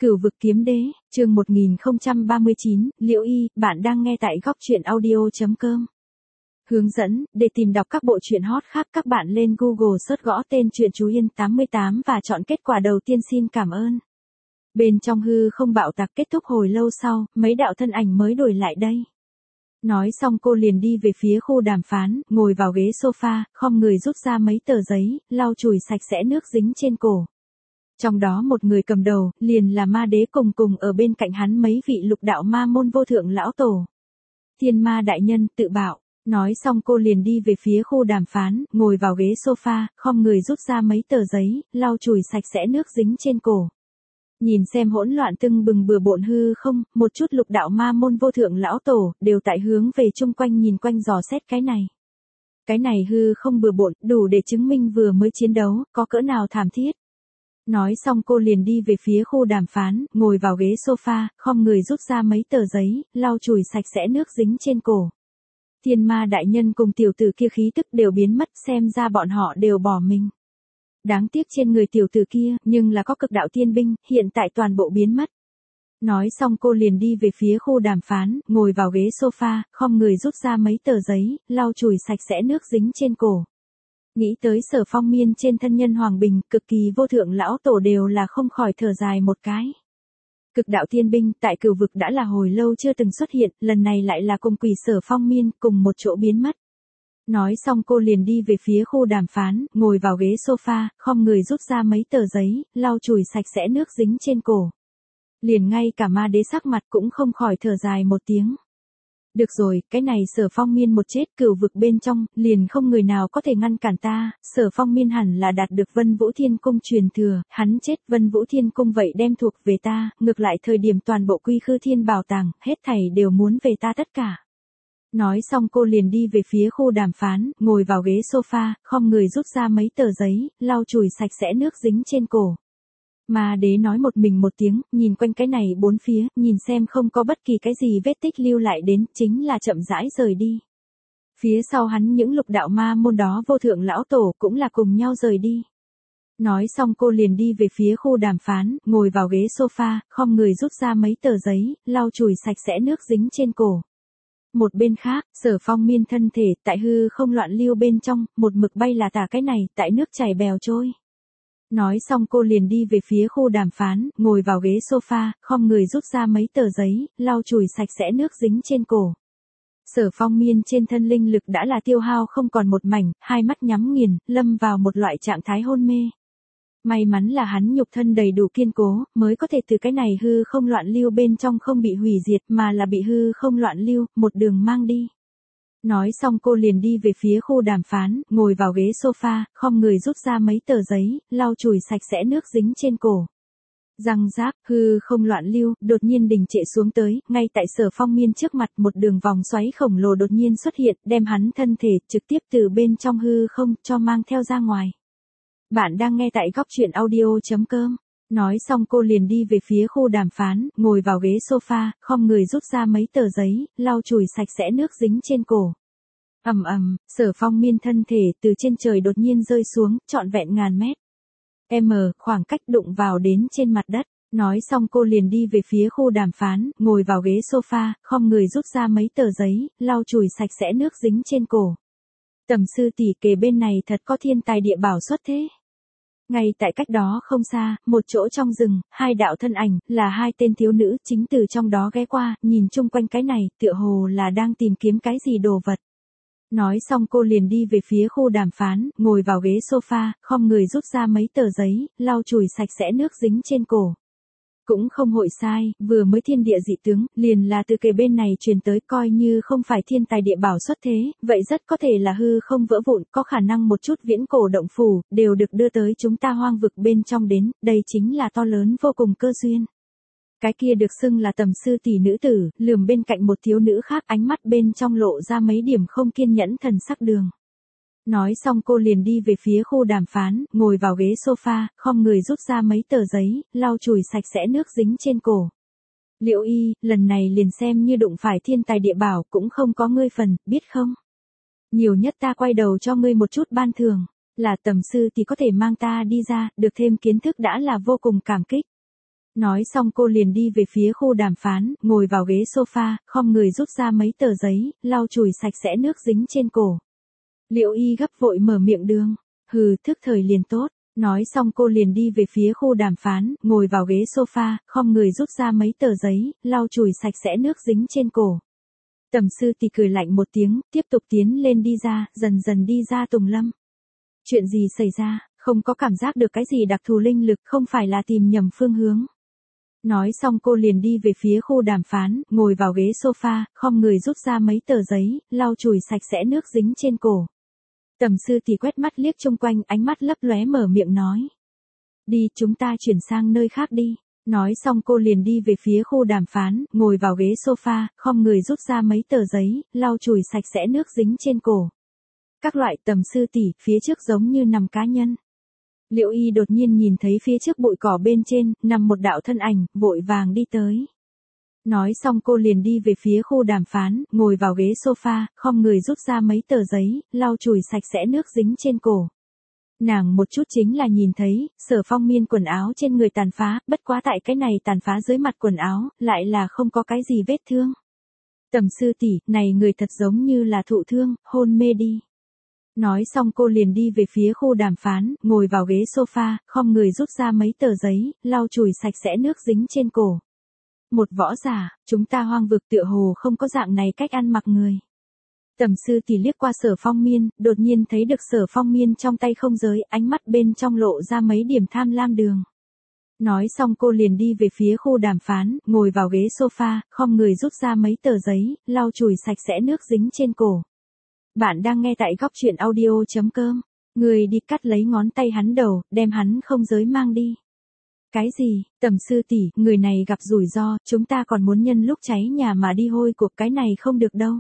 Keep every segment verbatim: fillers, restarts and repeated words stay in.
Cửu vực kiếm đế, chương một nghìn không trăm ba mươi chín, Liễu Y, bạn đang nghe tại góc truyện audio chấm com. Hướng dẫn, để tìm đọc các bộ truyện hot khác các bạn lên Google search gõ tên truyện Chú Yên tám mươi tám và chọn kết quả đầu tiên. Xin cảm ơn. Bên trong hư không bạo tạc kết thúc hồi lâu sau, mấy đạo thân ảnh mới đổi lại đây. Nói xong cô liền đi về phía khu đàm phán, ngồi vào ghế sofa, khom người rút ra mấy tờ giấy, lau chùi sạch sẽ nước dính trên cổ. Trong đó một người cầm đầu, liền là ma đế cùng cùng ở bên cạnh hắn mấy vị lục đạo ma môn vô thượng lão tổ. Thiên ma đại nhân, tự bảo. Nói xong cô liền đi về phía khu đàm phán, ngồi vào ghế sofa, khom người rút ra mấy tờ giấy, lau chùi sạch sẽ nước dính trên cổ. Nhìn xem hỗn loạn tưng bừng bừa bộn hư không, một chút lục đạo ma môn vô thượng lão tổ, đều tại hướng về chung quanh nhìn quanh dò xét cái này. Cái này hư không bừa bộn, đủ để chứng minh vừa mới chiến đấu, có cỡ nào thảm thiết. Nói xong cô liền đi về phía khu đàm phán, ngồi vào ghế sofa, khom người rút ra mấy tờ giấy, lau chùi sạch sẽ nước dính trên cổ. Thiên ma đại nhân cùng tiểu tử kia khí tức đều biến mất, xem ra bọn họ đều bỏ mình. Đáng tiếc trên người tiểu tử kia, nhưng là có cực đạo tiên binh, hiện tại toàn bộ biến mất. Nói xong cô liền đi về phía khu đàm phán, ngồi vào ghế sofa, khom người rút ra mấy tờ giấy, lau chùi sạch sẽ nước dính trên cổ. Nghĩ tới Sở Phong Miên trên thân nhân Hoàng Bình, cực kỳ vô thượng lão tổ đều là không khỏi thở dài một cái. Cực đạo thiên binh tại cửu vực đã là hồi lâu chưa từng xuất hiện, lần này lại là cùng quỷ Sở Phong Miên cùng một chỗ biến mất. Nói xong cô liền đi về phía khu đàm phán, ngồi vào ghế sofa, khom người rút ra mấy tờ giấy, lau chùi sạch sẽ nước dính trên cổ. Liền ngay cả ma đế sắc mặt cũng không khỏi thở dài một tiếng. Được rồi, cái này Sở Phong Miên một chết cửu vực bên trong, liền không người nào có thể ngăn cản ta, Sở Phong Miên hẳn là đạt được Vân Vũ Thiên Cung truyền thừa, hắn chết Vân Vũ Thiên Cung vậy đem thuộc về ta, ngược lại thời điểm toàn bộ quy khư thiên bảo tàng, hết thảy đều muốn về ta tất cả. Nói xong cô liền đi về phía khu đàm phán, ngồi vào ghế sofa, khom người rút ra mấy tờ giấy, lau chùi sạch sẽ nước dính trên cổ. Ma đế nói một mình một tiếng, nhìn quanh cái này bốn phía, nhìn xem không có bất kỳ cái gì vết tích lưu lại đến, chính là chậm rãi rời đi. Phía sau hắn những lục đạo ma môn đó vô thượng lão tổ cũng là cùng nhau rời đi. Nói xong cô liền đi về phía khu đàm phán, ngồi vào ghế sofa, khom người rút ra mấy tờ giấy, lau chùi sạch sẽ nước dính trên cổ. Một bên khác, Sở Phong Miên thân thể tại hư không loạn lưu bên trong, một mực bay là tả cái này, tại nước chảy bèo trôi. Nói xong cô liền đi về phía khu đàm phán, ngồi vào ghế sofa, khom người rút ra mấy tờ giấy, lau chùi sạch sẽ nước dính trên cổ. Sở Phong Miên trên thân linh lực đã là tiêu hao không còn một mảnh, hai mắt nhắm nghiền, lâm vào một loại trạng thái hôn mê. May mắn là hắn nhục thân đầy đủ kiên cố, mới có thể từ cái này hư không loạn lưu bên trong không bị hủy diệt mà là bị hư không loạn lưu, một đường mang đi. Nói xong cô liền đi về phía khu đàm phán, ngồi vào ghế sofa, khom người rút ra mấy tờ giấy, lau chùi sạch sẽ nước dính trên cổ. Răng rác, hư không loạn lưu, đột nhiên đình trệ xuống tới, ngay tại Sở Phong Miên trước mặt một đường vòng xoáy khổng lồ đột nhiên xuất hiện, đem hắn thân thể trực tiếp từ bên trong hư không cho mang theo ra ngoài. Bạn đang nghe tại góc truyện audio chấm com. Nói xong cô liền đi về phía khu đàm phán, ngồi vào ghế sofa, khom người rút ra mấy tờ giấy, lau chùi sạch sẽ nước dính trên cổ. Ầm ầm, Sở Phong Miên thân thể từ trên trời đột nhiên rơi xuống, trọn vẹn ngàn mét. M, khoảng cách đụng vào đến trên mặt đất. Nói xong cô liền đi về phía khu đàm phán, ngồi vào ghế sofa, khom người rút ra mấy tờ giấy, lau chùi sạch sẽ nước dính trên cổ. Tầm sư tỷ kề bên này thật có thiên tài địa bảo xuất thế. Ngay tại cách đó không xa, một chỗ trong rừng, hai đạo thân ảnh, là hai tên thiếu nữ, chính từ trong đó ghé qua, nhìn chung quanh cái này, tựa hồ là đang tìm kiếm cái gì đồ vật. Nói xong cô liền đi về phía khu đàm phán, ngồi vào ghế sofa, khom người rút ra mấy tờ giấy, lau chùi sạch sẽ nước dính trên cổ. Cũng không hội sai, vừa mới thiên địa dị tướng, liền là từ kề bên này truyền tới, coi như không phải thiên tài địa bảo xuất thế, vậy rất có thể là hư không vỡ vụn, có khả năng một chút viễn cổ động phủ, đều được đưa tới chúng ta hoang vực bên trong đến, đây chính là to lớn vô cùng cơ duyên. Cái kia được xưng là tầm sư tỷ nữ tử, lườm bên cạnh một thiếu nữ khác, ánh mắt bên trong lộ ra mấy điểm không kiên nhẫn thần sắc đường. Nói xong cô liền đi về phía khu đàm phán, ngồi vào ghế sofa, khom người rút ra mấy tờ giấy, lau chùi sạch sẽ nước dính trên cổ. Liễu Y, lần này liền xem như đụng phải thiên tài địa bảo cũng không có ngươi phần, biết không? Nhiều nhất ta quay đầu cho ngươi một chút ban thưởng, là tầm sư thì có thể mang ta đi ra, được thêm kiến thức đã là vô cùng cảm kích. Nói xong cô liền đi về phía khu đàm phán, ngồi vào ghế sofa, khom người rút ra mấy tờ giấy, lau chùi sạch sẽ nước dính trên cổ. Liễu Y gấp vội mở miệng đường. Hừ, thức thời liền tốt. Nói xong cô liền đi về phía khu đàm phán, ngồi vào ghế sofa, khom người rút ra mấy tờ giấy, lau chùi sạch sẽ nước dính trên cổ. Tầm sư tỷ cười lạnh một tiếng, tiếp tục tiến lên đi ra, dần dần đi ra Tùng Lâm. Chuyện gì xảy ra, không có cảm giác được cái gì đặc thù linh lực, không phải là tìm nhầm phương hướng. Nói xong cô liền đi về phía khu đàm phán, ngồi vào ghế sofa, khom người rút ra mấy tờ giấy, lau chùi sạch sẽ nước dính trên cổ. Tầm sư tỷ quét mắt liếc chung quanh, ánh mắt lấp lóe mở miệng nói. Đi, chúng ta chuyển sang nơi khác đi. Nói xong cô liền đi về phía khu đàm phán, ngồi vào ghế sofa, khom người rút ra mấy tờ giấy, lau chùi sạch sẽ nước dính trên cổ. Các loại tầm sư tỷ, phía trước giống như nằm cá nhân. Liễu Y đột nhiên nhìn thấy phía trước bụi cỏ bên trên, nằm một đạo thân ảnh, vội vàng đi tới. Nói xong cô liền đi về phía khu đàm phán, ngồi vào ghế sofa, khom người rút ra mấy tờ giấy, lau chùi sạch sẽ nước dính trên cổ. Nàng một chút chính là nhìn thấy, Sở Phong Miên quần áo trên người tàn phá, bất quá tại cái này tàn phá dưới mặt quần áo, lại là không có cái gì vết thương. Tầm sư tỷ, này người thật giống như là thụ thương, hôn mê đi. Nói xong cô liền đi về phía khu đàm phán, ngồi vào ghế sofa, khom người rút ra mấy tờ giấy, lau chùi sạch sẽ nước dính trên cổ. Một võ giả, chúng ta hoang vực tựa hồ không có dạng này cách ăn mặc người. Tầm sư tỷ liếc qua Sở Phong Miên, đột nhiên thấy được Sở Phong Miên trong tay không giới, ánh mắt bên trong lộ ra mấy điểm tham lam đường. Nói xong cô liền đi về phía khu đàm phán, ngồi vào ghế sofa, khom người rút ra mấy tờ giấy, lau chùi sạch sẽ nước dính trên cổ. Bạn đang nghe tại góc truyện audio chấm com. Người đi cắt lấy ngón tay hắn đầu, đem hắn không giới mang đi. Cái gì, tầm sư tỷ, người này gặp rủi ro, chúng ta còn muốn nhân lúc cháy nhà mà đi hôi cuộc, cái này không được đâu.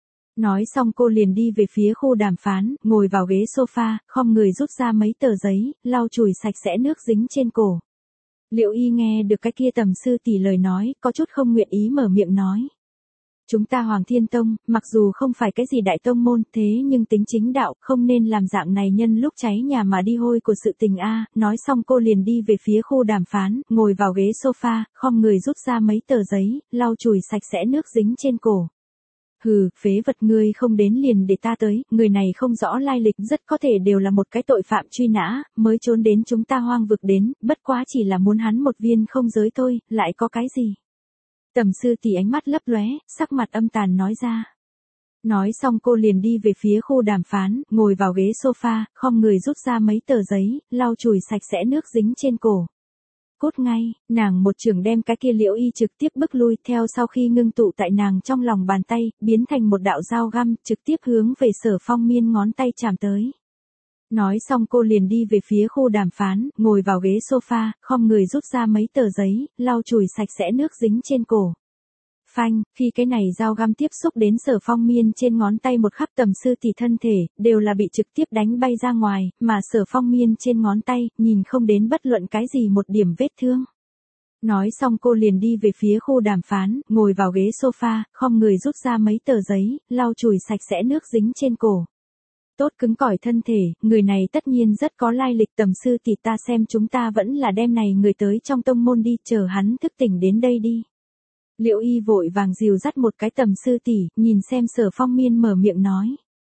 Nói xong cô liền đi về phía khu đàm phán, ngồi vào ghế sofa, khom người rút ra mấy tờ giấy, lau chùi sạch sẽ nước dính trên cổ. Liễu Y nghe được cái kia tầm sư tỷ lời nói, có chút không nguyện ý mở miệng nói. Chúng ta Hoàng Thiên Tông, mặc dù không phải cái gì đại tông môn, thế nhưng tính chính đạo, không nên làm dạng này nhân lúc cháy nhà mà đi hôi của sự tình a. Nói xong cô liền đi về phía khu đàm phán, ngồi vào ghế sofa, khom người rút ra mấy tờ giấy, lau chùi sạch sẽ nước dính trên cổ. Hừ, phế vật, ngươi không đến liền để ta tới, người này không rõ lai lịch, rất có thể đều là một cái tội phạm truy nã, mới trốn đến chúng ta hoang vực đến, bất quá chỉ là muốn hắn một viên không giới thôi, lại có cái gì. Tầm sư tỷ ánh mắt lấp lóe, sắc mặt âm tàn nói ra. Nói xong cô liền đi về phía khu đàm phán, ngồi vào ghế sofa, khom người rút ra mấy tờ giấy, lau chùi sạch sẽ nước dính trên cổ. Cút ngay, nàng một trường đem cái kia Liễu Y trực tiếp bức lui, theo sau khi ngưng tụ tại nàng trong lòng bàn tay, biến thành một đạo dao găm, trực tiếp hướng về Sở Phong Miên ngón tay chạm tới. Nói xong cô liền đi về phía khu đàm phán, ngồi vào ghế sofa, khom người rút ra mấy tờ giấy, lau chùi sạch sẽ nước dính trên cổ. Phanh, khi cái này dao găm tiếp xúc đến Sở Phong Miên trên ngón tay một khắc, tầm sư tỷ thân thể, đều là bị trực tiếp đánh bay ra ngoài, mà Sở Phong Miên trên ngón tay, nhìn không đến bất luận cái gì một điểm vết thương. Nói xong cô liền đi về phía khu đàm phán, ngồi vào ghế sofa, khom người rút ra mấy tờ giấy, lau chùi sạch sẽ nước dính trên cổ. Tốt cứng cỏi thân thể, người này tất nhiên rất có lai lịch, tầm sư tỷ, ta xem chúng ta vẫn là đem này người tới trong tông môn đi, chờ hắn thức tỉnh đến đây đi. Liễu Y vội vàng dìu dắt một cái tầm sư tỷ, nhìn xem Sở Phong Miên mở miệng nói.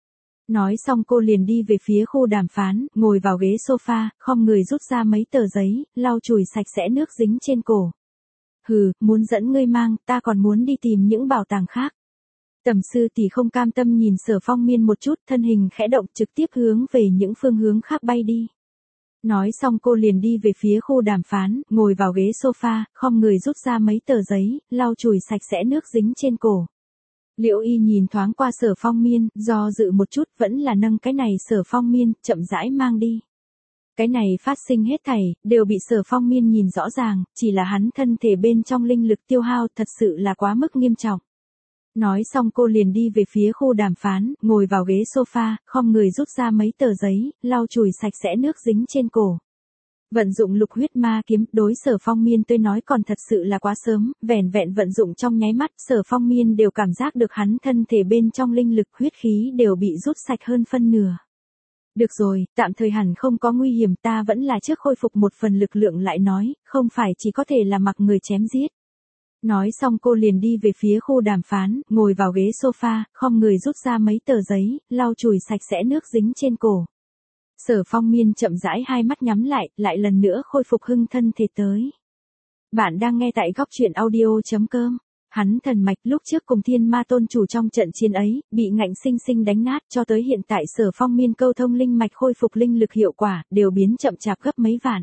Nói xong cô liền đi về phía khu đàm phán, ngồi vào ghế sofa, khom người rút ra mấy tờ giấy, lau chùi sạch sẽ nước dính trên cổ. Hừ, muốn dẫn ngươi mang, ta còn muốn đi tìm những bảo tàng khác. Tầm sư tỷ không cam tâm nhìn Sở Phong Miên một chút, thân hình khẽ động trực tiếp hướng về những phương hướng khác bay đi. Nói xong cô liền đi về phía khu đàm phán, ngồi vào ghế sofa, khom người rút ra mấy tờ giấy, lau chùi sạch sẽ nước dính trên cổ. Liễu Y nhìn thoáng qua Sở Phong Miên, do dự một chút, vẫn là nâng cái này Sở Phong Miên, chậm rãi mang đi. Cái này phát sinh hết thảy, đều bị Sở Phong Miên nhìn rõ ràng, chỉ là hắn thân thể bên trong linh lực tiêu hao thật sự là quá mức nghiêm trọng. Nói xong cô liền đi về phía khu đàm phán, ngồi vào ghế sofa, khom người rút ra mấy tờ giấy, lau chùi sạch sẽ nước dính trên cổ. Vận dụng lục huyết ma kiếm, đối Sở Phong Miên tôi nói còn thật sự là quá sớm, vẻn vẹn vận dụng trong nháy mắt, Sở Phong Miên đều cảm giác được hắn thân thể bên trong linh lực huyết khí đều bị rút sạch hơn phân nửa. Được rồi, tạm thời hẳn không có nguy hiểm, ta vẫn là trước khôi phục một phần lực lượng lại nói, không phải chỉ có thể là mặc người chém giết. Nói xong cô liền đi về phía khu đàm phán, ngồi vào ghế sofa, khom người rút ra mấy tờ giấy, lau chùi sạch sẽ nước dính trên cổ. Sở Phong Miên chậm rãi hai mắt nhắm lại, lại lần nữa khôi phục hưng thân thể tới. Bạn đang nghe tại góc truyện audio.com. Hắn thần mạch lúc trước cùng thiên ma tôn chủ trong trận chiến ấy, bị ngạnh sinh sinh đánh nát, cho tới hiện tại Sở Phong Miên câu thông linh mạch khôi phục linh lực hiệu quả, đều biến chậm chạp gấp mấy vạn.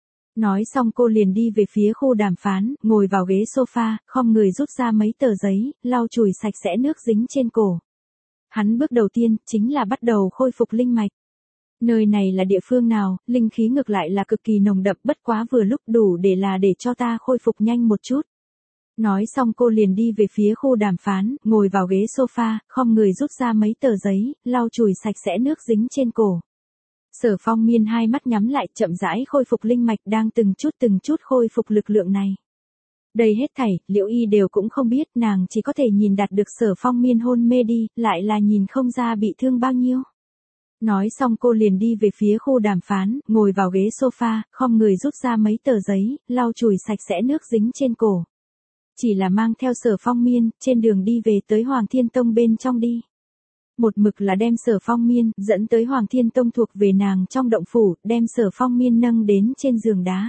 Nói xong cô liền đi về phía khu đàm phán, ngồi vào ghế sofa, khom người rút ra mấy tờ giấy, lau chùi sạch sẽ nước dính trên cổ. Hắn bước đầu tiên, chính là bắt đầu khôi phục linh mạch. Nơi này là địa phương nào, linh khí ngược lại là cực kỳ nồng đậm, bất quá vừa lúc đủ để là để cho ta khôi phục nhanh một chút. Nói xong cô liền đi về phía khu đàm phán, ngồi vào ghế sofa, khom người rút ra mấy tờ giấy, lau chùi sạch sẽ nước dính trên cổ. Sở Phong Miên hai mắt nhắm lại, chậm rãi khôi phục linh mạch, đang từng chút từng chút khôi phục lực lượng này. Đây hết thảy, Liễu Y đều cũng không biết, nàng chỉ có thể nhìn đạt được Sở Phong Miên hôn mê đi, lại là nhìn không ra bị thương bao nhiêu. Nói xong cô liền đi về phía khu đàm phán, ngồi vào ghế sofa, khom người rút ra mấy tờ giấy, lau chùi sạch sẽ nước dính trên cổ. Chỉ là mang theo Sở Phong Miên, trên đường đi về tới Hoàng Thiên Tông bên trong đi. Một mực là đem Sở Phong Miên, dẫn tới Hoàng Thiên Tông thuộc về nàng trong động phủ, đem Sở Phong Miên nâng đến trên giường đá.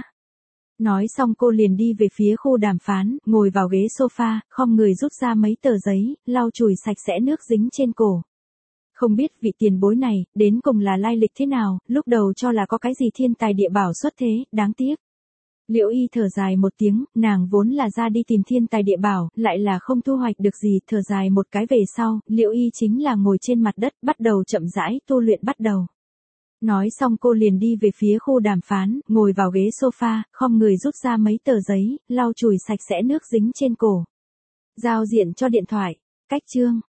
Nói xong cô liền đi về phía khu đàm phán, ngồi vào ghế sofa, khom người rút ra mấy tờ giấy, lau chùi sạch sẽ nước dính trên cổ. Không biết vị tiền bối này, đến cùng là lai lịch thế nào, lúc đầu cho là có cái gì thiên tài địa bảo xuất thế, đáng tiếc. Liễu Y thở dài một tiếng, nàng vốn là ra đi tìm thiên tài địa bảo, lại là không thu hoạch được gì, thở dài một cái về sau, Liễu Y chính là ngồi trên mặt đất, bắt đầu chậm rãi tu luyện bắt đầu. Nói xong cô liền đi về phía khu đàm phán, ngồi vào ghế sofa, khom người rút ra mấy tờ giấy, lau chùi sạch sẽ nước dính trên cổ. Giao diện cho điện thoại, cách chương.